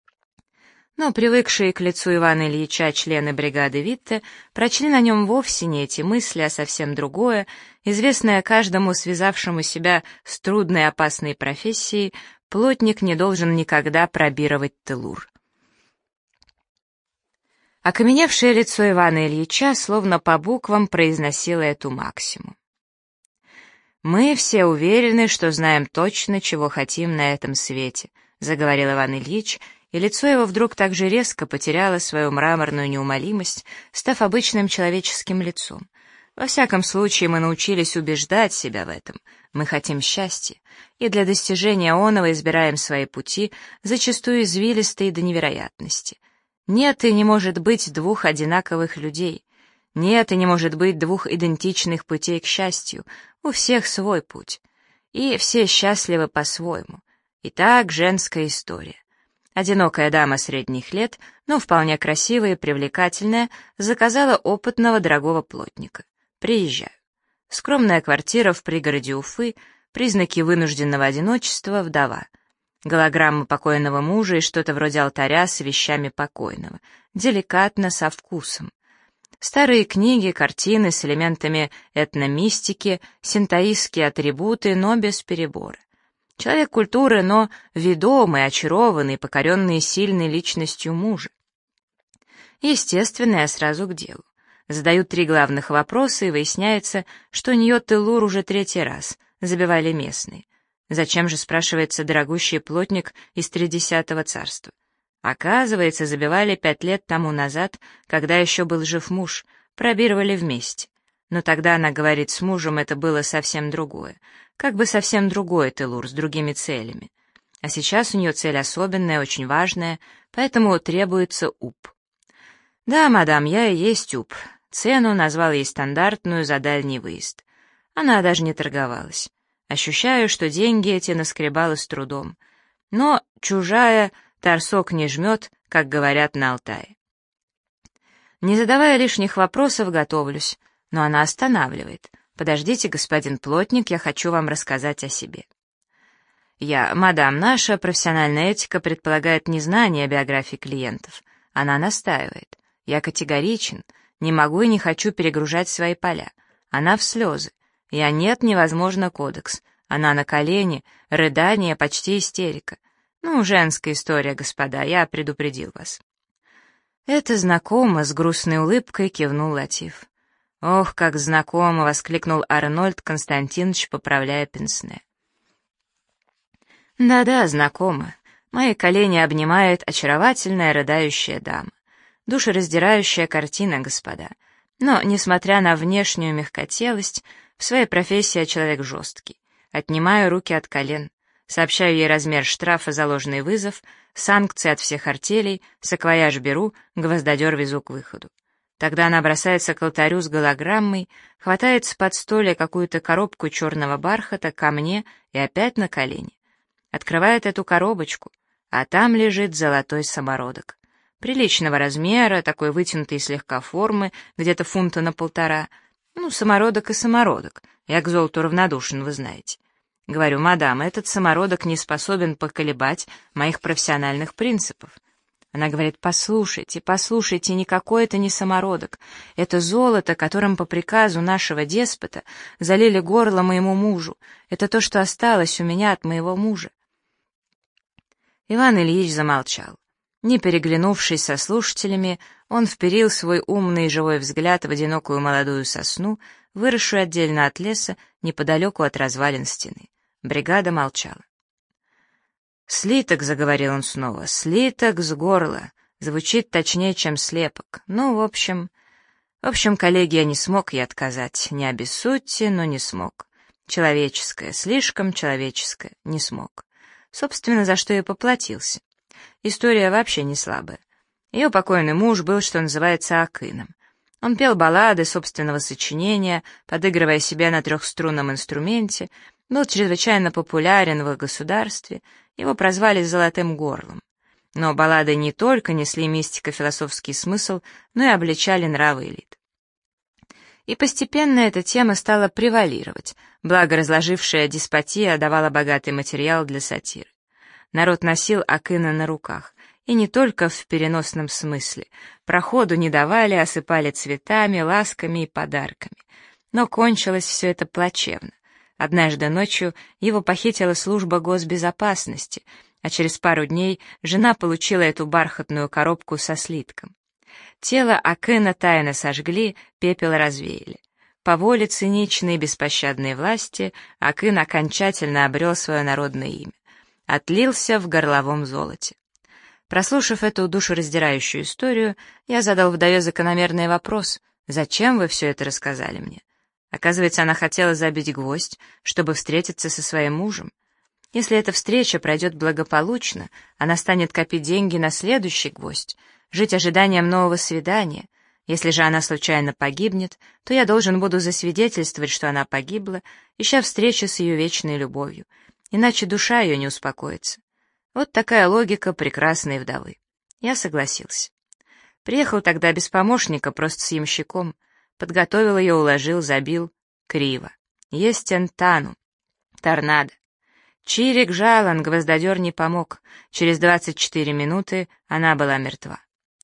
Но привыкшие к лицу Ивана Ильича члены бригады Витте прочли на нем вовсе не эти мысли, а совсем другое, известное каждому связавшему себя с трудной и опасной профессией: плотник не должен никогда пробировать телур. Окаменевшее лицо Ивана Ильича словно по буквам произносило эту максиму. «Мы все уверены, что знаем точно, чего хотим на этом свете», — заговорил Иван Ильич, и лицо его вдруг так же резко потеряло свою мраморную неумолимость, став обычным человеческим лицом. «Во всяком случае, мы научились убеждать себя в этом. Мы хотим счастья, и для достижения оного избираем свои пути, зачастую извилистые до невероятности. Нет и не может быть двух одинаковых людей. Нет и не может быть двух идентичных путей к счастью. У всех свой путь. И все счастливы по-своему. Итак, женская история. Одинокая дама средних лет, но вполне красивая и привлекательная, заказала опытного дорогого плотника. Приезжаю. Скромная квартира в пригороде Уфы, признаки вынужденного одиночества, вдова. Голограмма покойного мужа и что-то вроде алтаря с вещами покойного. Деликатно, со вкусом. Старые книги, картины с элементами этномистики, синтоистские атрибуты, но без перебора. Человек культуры, но ведомый, очарованный, покоренный сильной личностью мужа. Естественно, я сразу к делу. Задают 3 главных вопроса, и выясняется, что у нее телур уже 3-й раз, забивали местные. Зачем же, спрашивается, дорогущий плотник из 30-го царства? Оказывается, забивали 5 лет тому назад, когда еще был жив муж, пробировали вместе. Но тогда, она говорит, с мужем это было совсем другое. Как бы совсем другой телур, с другими целями. А сейчас у нее цель особенная, очень важная, поэтому требуется УП. Да, мадам, я и есть УП. Цену назвал ей стандартную за дальний выезд. Она даже не торговалась. Ощущаю, что деньги эти наскребала с трудом. Но чужая торсок не жмет, как говорят на Алтае. Не задавая лишних вопросов, готовлюсь, но она останавливает. «Подождите, господин плотник, я хочу вам рассказать о себе». Мадам, наша профессиональная этика предполагает незнание биографии клиентов. Она настаивает. Я категоричен, не могу и не хочу перегружать свои поля. Она в слезы. Нет, невозможно кодекс. Она на колени, рыдание, почти истерика. Ну, женская история, господа, я предупредил вас». «Это знакомо», — с грустной улыбкой кивнул Латиф. «Ох, как знакомо!» — воскликнул Арнольд Константинович, поправляя пенсне. «Да-да, знакомо. Мои колени обнимает очаровательная рыдающая дама. Душераздирающая картина, господа. Но, несмотря на внешнюю мягкотелость, в своей профессии я человек жесткий. Отнимаю руки от колен, сообщаю ей размер штрафа за ложный вызов, санкции от всех артелей, саквояж беру, гвоздодер везу к выходу. Тогда она бросается к алтарю с голограммой, хватает с подстолья какую-то коробку черного бархата ко мне и опять на колени. Открывает эту коробочку, а там лежит золотой самородок. Приличного размера, такой вытянутой слегка формы, где-то фунта на 1,5. Ну, самородок и самородок. Я к золоту равнодушен, вы знаете. Говорю: мадам, этот самородок не способен поколебать моих профессиональных принципов. Она говорит: послушайте, послушайте, никакой это не самородок. Это золото, которым по приказу нашего деспота залили горло моему мужу. Это то, что осталось у меня от моего мужа. Иван Ильич замолчал. Не переглянувшись со слушателями, он вперил свой умный и живой взгляд в одинокую молодую сосну, выросшую отдельно от леса, неподалеку от развалин стены. Бригада молчала. «Слиток», — заговорил он снова, — «слиток с горла. Звучит точнее, чем слепок. Ну, в общем, коллеги, я не смог ей отказать. Не обессудьте, но не смог. Человеческое, слишком человеческое, не смог. Собственно, за что и поплатился. История вообще не слабая. Ее покойный муж был, что называется, акыном. Он пел баллады собственного сочинения, подыгрывая себе на трехструнном инструменте, был чрезвычайно популярен в их государстве, его прозвали «золотым горлом». Но баллады не только несли мистико-философский смысл, но и обличали нравы элит. И постепенно эта тема стала превалировать, благо разложившая деспотия давала богатый материал для сатиры. Народ носил акына на руках, и не только в переносном смысле. Проходу не давали, осыпали цветами, ласками и подарками. Но кончилось все это плачевно. Однажды ночью его похитила служба госбезопасности, а через пару дней жена получила эту бархатную коробку со слитком. Тело акына тайно сожгли, пепел развеяли. По воле циничной и беспощадной власти акын окончательно обрел свое народное имя. Отлился в горловом золоте. Прослушав эту душераздирающую историю, я задал вдове закономерный вопрос: «Зачем вы все это рассказали мне?» Оказывается, она хотела забить гвоздь, чтобы встретиться со своим мужем. Если эта встреча пройдет благополучно, она станет копить деньги на следующий гвоздь, жить ожиданием нового свидания. Если же она случайно погибнет, то я должен буду засвидетельствовать, что она погибла, ища встречи с ее вечной любовью, иначе душа ее не успокоится. Вот такая логика прекрасной вдовы. Я согласился. Приехал тогда без помощника, просто с ямщиком. Подготовил ее, уложил, забил. Криво. Естен тану. Торнадо. Чирик жалан, гвоздодер не помог. Через 24 минуты она была мертва.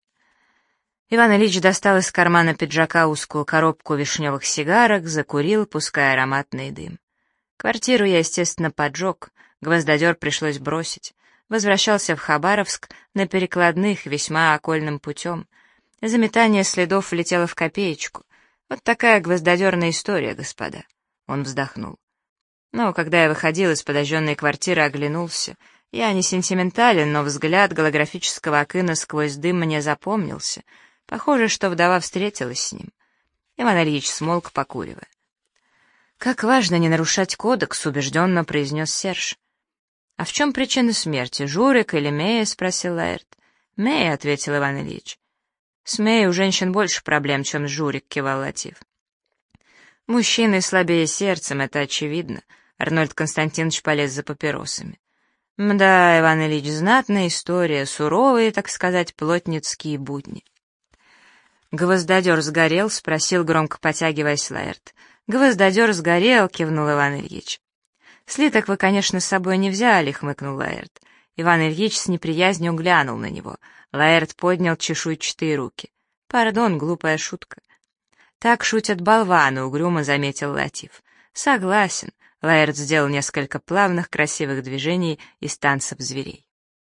Иван Ильич достал из кармана пиджака узкую коробку вишневых сигарок, закурил, пуская ароматный дым. Квартиру я, естественно, поджег, гвоздодер пришлось бросить. Возвращался в Хабаровск на перекладных весьма окольным путем. Заметание следов влетело в копеечку. Вот такая гвоздодерная история, господа. Он вздохнул. Но когда я выходил из подожженной квартиры, оглянулся. Я не сентиментален, но взгляд голографического акына сквозь дым мне запомнился. Похоже, что вдова встретилась с ним. Иван Ильич смолк, покуривая. «Как важно не нарушать кодекс», — убежденно произнес Серж. «А в чем причина смерти, Журик или Мея?» — спросил Лаэрт. «Мея», — ответил Иван Ильич. «С Меей у женщин больше проблем, чем с Журик», — кивал Латиф. «Мужчины слабее сердцем, это очевидно», — Арнольд Константинович полез за папиросами. «Мда, Иван Ильич, знатная история, суровые, так сказать, плотницкие будни». «Гвоздодер сгорел?» — спросил, громко потягиваясь, Лаэрт. «Гвоздодер сгорел», — кивнул Иван Ильич. «Слиток вы, конечно, с собой не взяли», — хмыкнул Лаэрт. Иван Ильич с неприязнью глянул на него. Лаэрт поднял чешуйчатые руки. «Пардон, глупая шутка». «Так шутят болваны», — угрюмо заметил Латиф. «Согласен», — Лаэрт сделал несколько плавных, красивых движений из танцев зверей.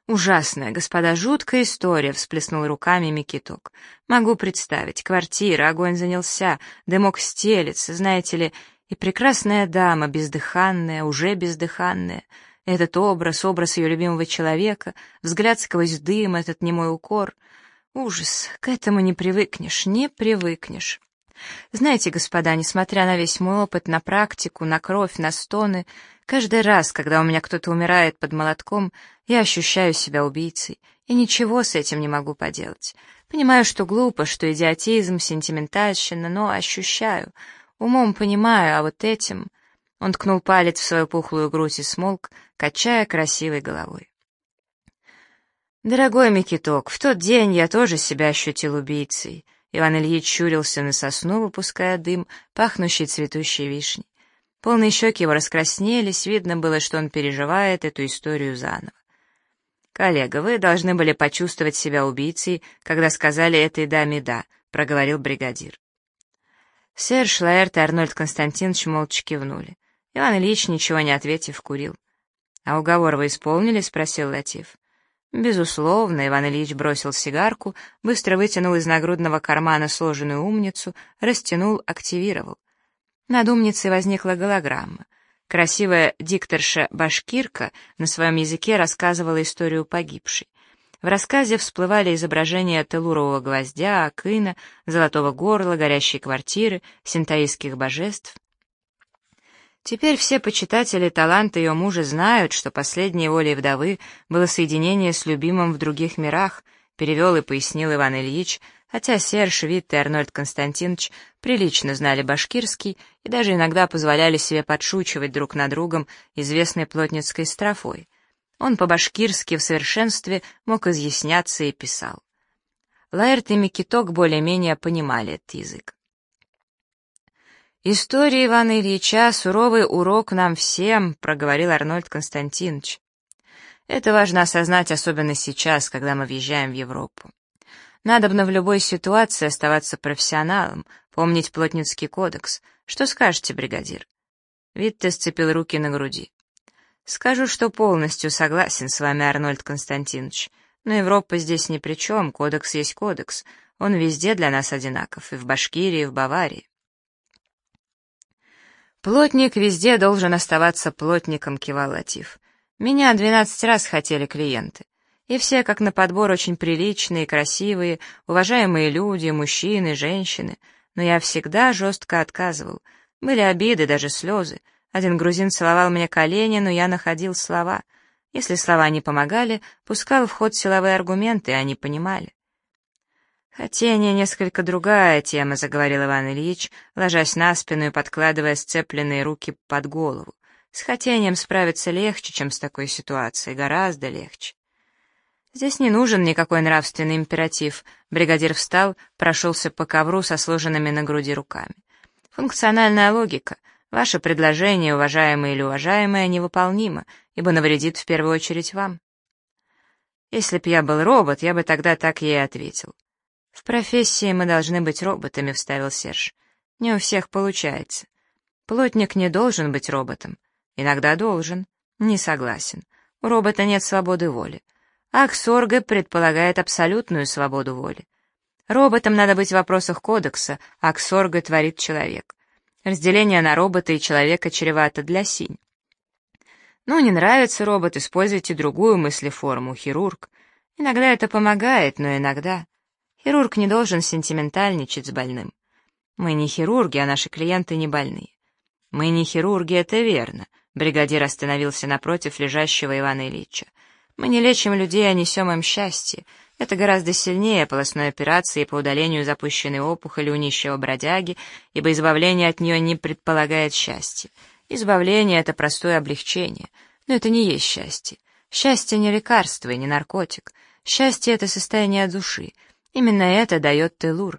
«Ужасная, господа, жуткая история», — всплеснул руками Микиток. «Могу представить. Квартира, огонь занялся, дымок стелется, знаете ли, и прекрасная дама, бездыханная, уже бездыханная. Этот образ ее любимого человека, взгляд сквозь дым, этот немой укор. Ужас, к этому не привыкнешь, не привыкнешь. Знаете, господа, несмотря на весь мой опыт, на практику, на кровь, на стоны, каждый раз, когда у меня кто-то умирает под молотком, я ощущаю себя убийцей, и ничего с этим не могу поделать. Понимаю, что глупо, что идиотизм, сентиментальщина, но ощущаю. Умом понимаю, а вот этим...» Он ткнул палец в свою пухлую грудь и смолк, качая красивой головой. «Дорогой Микиток, в тот день я тоже себя ощутил убийцей». Иван Ильич щурился на сосну, выпуская дым, пахнущий цветущей вишней. Полные щеки его раскраснелись, видно было, что он переживает эту историю заново. «Коллега, вы должны были почувствовать себя убийцей, когда сказали этой даме «да», — проговорил бригадир. Серж Лаэрт и Арнольд Константинович молча кивнули. Иван Ильич, ничего не ответив, курил. «А уговор вы исполнили?» — спросил Латиф. «Безусловно», — Иван Ильич бросил сигарку, быстро вытянул из нагрудного кармана сложенную умницу, растянул, активировал. Над умницей возникла голограмма. Красивая дикторша-башкирка на своем языке рассказывала историю погибшей. В рассказе всплывали изображения телурового гвоздя, акына, золотого горла, горящей квартиры, синтаистских божеств. Теперь все почитатели таланта ее мужа знают, что последней волей вдовы было соединение с любимым в других мирах, перевел и пояснил Иван Ильич, хотя Серж, Витт и Арнольд Константинович прилично знали башкирский и даже иногда позволяли себе подшучивать друг над другом известной плотницкой строфой. Он по-башкирски в совершенстве мог изъясняться и писал. Лаэрт и Микиток более-менее понимали этот язык. «История Ивана Ильича — суровый урок нам всем», — проговорил Арнольд Константинович. «Это важно осознать, особенно сейчас, когда мы въезжаем в Европу. Надобно в любой ситуации оставаться профессионалом, помнить плотницкий кодекс. Что скажете, бригадир?» Витте сцепил руки на груди. «Скажу, что полностью согласен с вами, Арнольд Константинович, но Европа здесь ни при чем, кодекс есть кодекс, он везде для нас одинаков, и в Башкирии, и в Баварии». «Плотник везде должен оставаться плотником», — кивал Латиф. «Меня 12 раз хотели клиенты. И все, как на подбор, очень приличные, красивые, уважаемые люди, мужчины, женщины. Но я всегда жестко отказывал. Были обиды, даже слезы. Один грузин целовал мне колени, но я находил слова. Если слова не помогали, пускал в ход силовые аргументы, и они понимали. «Хотение — несколько другая тема», — заговорил Иван Ильич, ложась на спину и подкладывая сцепленные руки под голову. «С хотением справиться легче, чем с такой ситуацией, гораздо легче». «Здесь не нужен никакой нравственный императив», — бригадир встал, прошелся по ковру со сложенными на груди руками. «Функциональная логика. Ваше предложение, уважаемое или уважаемое, невыполнимо, ибо навредит в первую очередь вам». «Если б я был робот, я бы тогда так ей ответил». «В профессии мы должны быть роботами», — вставил Серж. «Не у всех получается. Плотник не должен быть роботом. Иногда должен. Не согласен. У робота нет свободы воли. А Ксорга предполагает абсолютную свободу воли. Роботам надо быть в вопросах кодекса, а Ксорга творит человек. Разделение на робота и человека чревато для синь. Ну, не нравится робот, используйте другую мыслеформу, хирург. Иногда это помогает, но иногда... Хирург не должен сентиментальничать с больным. Мы не хирурги, а наши клиенты не больные. Мы не хирурги, это верно. Бригадир остановился напротив лежащего Ивана Ильича. Мы не лечим людей, а несем им счастье. Это гораздо сильнее полостной операции по удалению запущенной опухоли у нищего бродяги, ибо избавление от нее не предполагает счастья. Избавление — это простое облегчение, но это не есть счастье. Счастье не лекарство и не наркотик. Счастье — это состояние души. Именно это дает телур.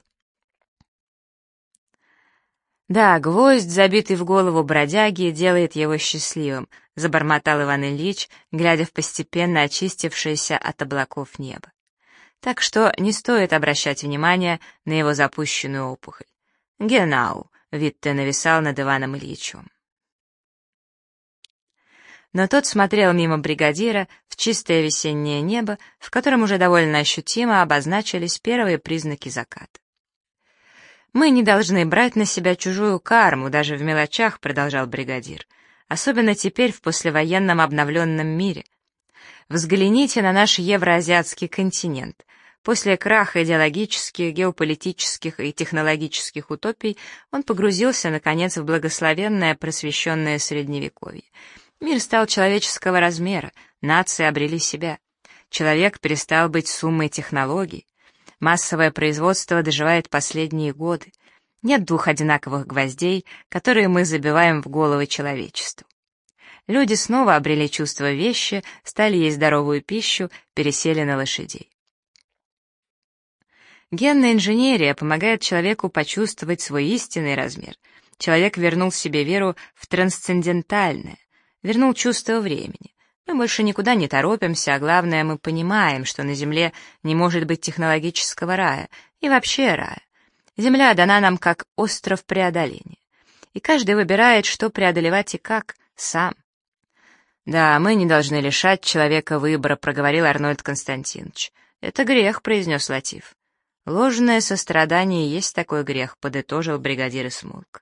«Да, гвоздь, забитый в голову бродяги, делает его счастливым», — забормотал Иван Ильич, глядя в постепенно очистившееся от облаков небо. Так что не стоит обращать внимания на его запущенную опухоль. «Генау», — Витте нависал над Иваном Ильичем. но тот смотрел мимо бригадира в чистое весеннее небо, в котором уже довольно ощутимо обозначились первые признаки заката. «Мы не должны брать на себя чужую карму, даже в мелочах», — продолжал бригадир, «особенно теперь в послевоенном обновленном мире. Взгляните на наш евроазиатский континент. После краха идеологических, геополитических и технологических утопий он погрузился, наконец, в благословенное просвещенное Средневековье. Мир стал человеческого размера, нации обрели себя. Человек перестал быть суммой технологий. Массовое производство доживает последние годы. Нет двух одинаковых гвоздей, которые мы забиваем в головы человечеству. Люди снова обрели чувство вещи, стали есть здоровую пищу, пересели на лошадей. Генная инженерия помогает человеку почувствовать свой истинный размер. Человек вернул себе веру в трансцендентальное, вернул чувство времени. Мы больше никуда не торопимся, а главное, мы понимаем, что на Земле не может быть технологического рая и вообще рая. Земля дана нам как остров преодоления. И каждый выбирает, что преодолевать и как, сам. «Да, мы не должны лишать человека выбора», — проговорил Арнольд Константинович. «Это грех», — произнес Латиф. «Ложное сострадание и есть такой грех», — подытожил бригадир и смолк.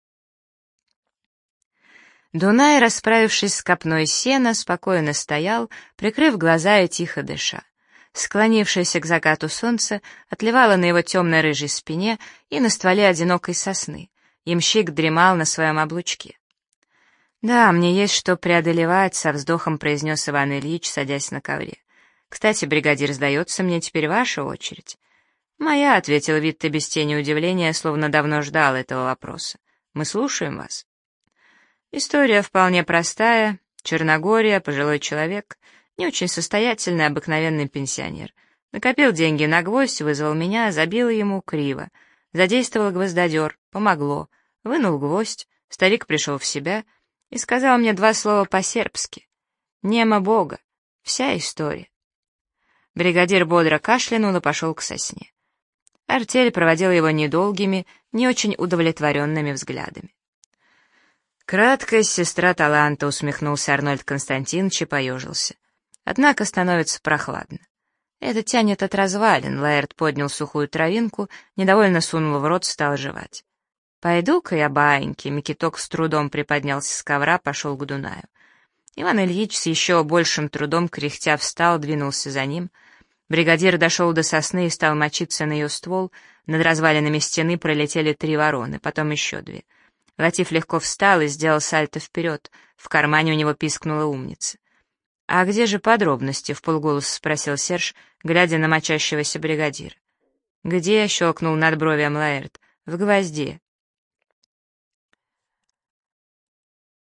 Дунай, расправившись с копной сена, спокойно стоял, прикрыв глаза и тихо дыша. Склонившееся к закату солнце отливало на его темно-рыжей спине и на стволе одинокой сосны. Ямщик дремал на своем облучке. «Да, мне есть что преодолевать», — со вздохом произнес Иван Ильич, садясь на ковре. «Кстати, бригадир, сдается мне теперь ваша очередь». «Моя», — ответил Витте без тени удивления, словно давно ждал этого вопроса. «Мы слушаем вас». История вполне простая. Черногория, пожилой человек, не очень состоятельный, обыкновенный пенсионер. Накопил деньги на гвоздь, вызвал меня, забил ему криво. Задействовал гвоздодер, помогло. Вынул гвоздь, старик пришел в себя и сказал мне 2 слова по-сербски. «Нема Бога». Вся история. Бригадир бодро кашлянул и пошел к сосне. Артель проводила его недолгими, не очень удовлетворенными взглядами. «Краткая сестра таланта», — усмехнулся Арнольд Константинович и поежился. «Однако становится прохладно. Это тянет от развалин», — Лаэрт поднял сухую травинку, недовольно сунул в рот, стал жевать. «Пойду-ка я, баиньки», — Микиток с трудом приподнялся с ковра, пошел к Дунаю. Иван Ильич с еще большим трудом кряхтя встал, двинулся за ним. Бригадир дошел до сосны и стал мочиться на ее ствол, над развалинами стены пролетели 3 вороны, потом еще 2. Латиф легко встал и сделал сальто вперед, в кармане у него пискнула умница. «А где же подробности?» — вполголоса спросил Серж, глядя на мочащегося бригадира. «Где?» — щелкнул надбровием Лаэрт. «В гвозде».